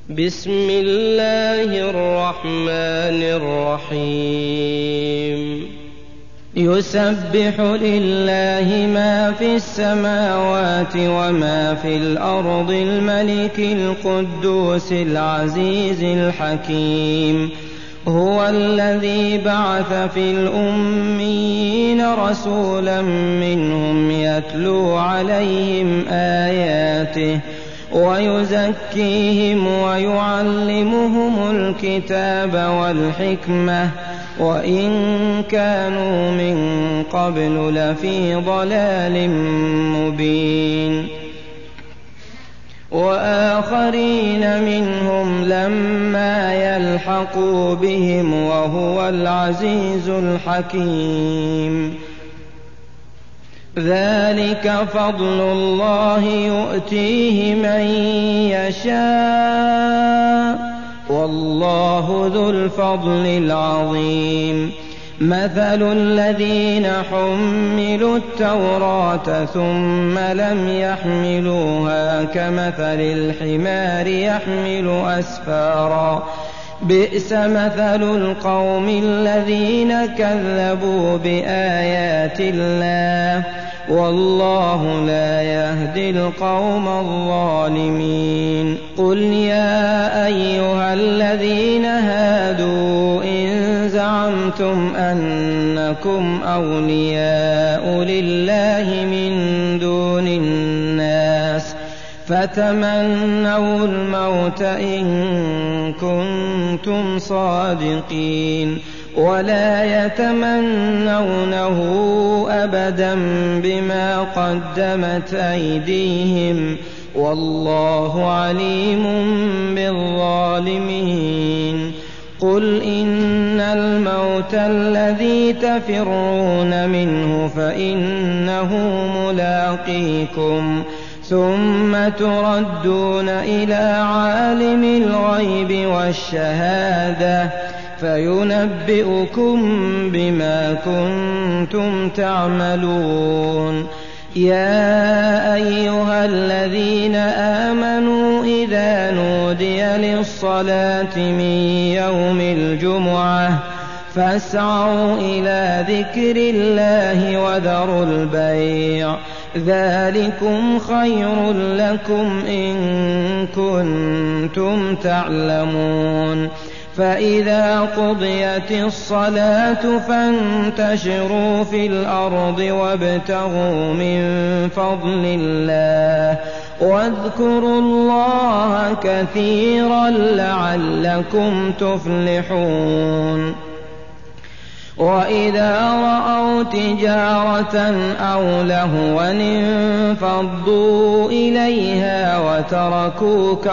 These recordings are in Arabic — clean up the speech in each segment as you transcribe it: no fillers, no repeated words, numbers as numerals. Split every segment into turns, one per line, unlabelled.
بسم الله الرحمن الرحيم يسبح لله ما في السماوات وما في الأرض الملك القدوس العزيز الحكيم هو الذي بعث في الأميين رسولا منهم يتلو عليهم آياته ويزكيهم ويعلمهم الكتاب والحكمة وإن كانوا من قبل لفي ضلال مبين وآخرين منهم لما يلحقوا بهم وهو العزيز الحكيم ذلك فضل الله يؤتيه من يشاء والله ذو الفضل العظيم مثل الذين حملوا التوراة ثم لم يحملوها كمثل الحمار يحمل أسفارا بئس مثل القوم الذين كذبوا بآيات الله والله لا يهدي القوم الظالمين قل يا أيها الذين هادوا إن زعمتم أنكم أولياء لله من دون الناس فتمنوا الموت إن كنتم صادقين ولا يتمنونه أبدا بما قدمت أيديهم والله عليم بالظالمين قل إن الموت الذي تفرون منه فإنه ملاقيكم ثم تردون إلى عالم الغيب والشهادة فينبئكم بما كنتم تعملون يا أيها الذين آمنوا إذا نودي للصلاة من يوم الجمعة فاسعوا إلى ذكر الله وذروا البيع ذلكم خير لكم إن كنتم تعلمون فإذا قضيت الصلاة فانتشروا في الأرض وابتغوا من فضل الله واذكروا الله كثيرا لعلكم تفلحون وإذا رأوا تجارة أو لهوا انفضوا إليها وتركوك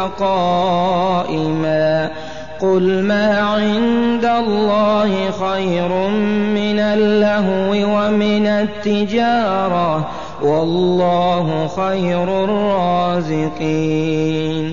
قائما قل ما عند الله خير من اللهو ومن التجارة والله خير الرازقين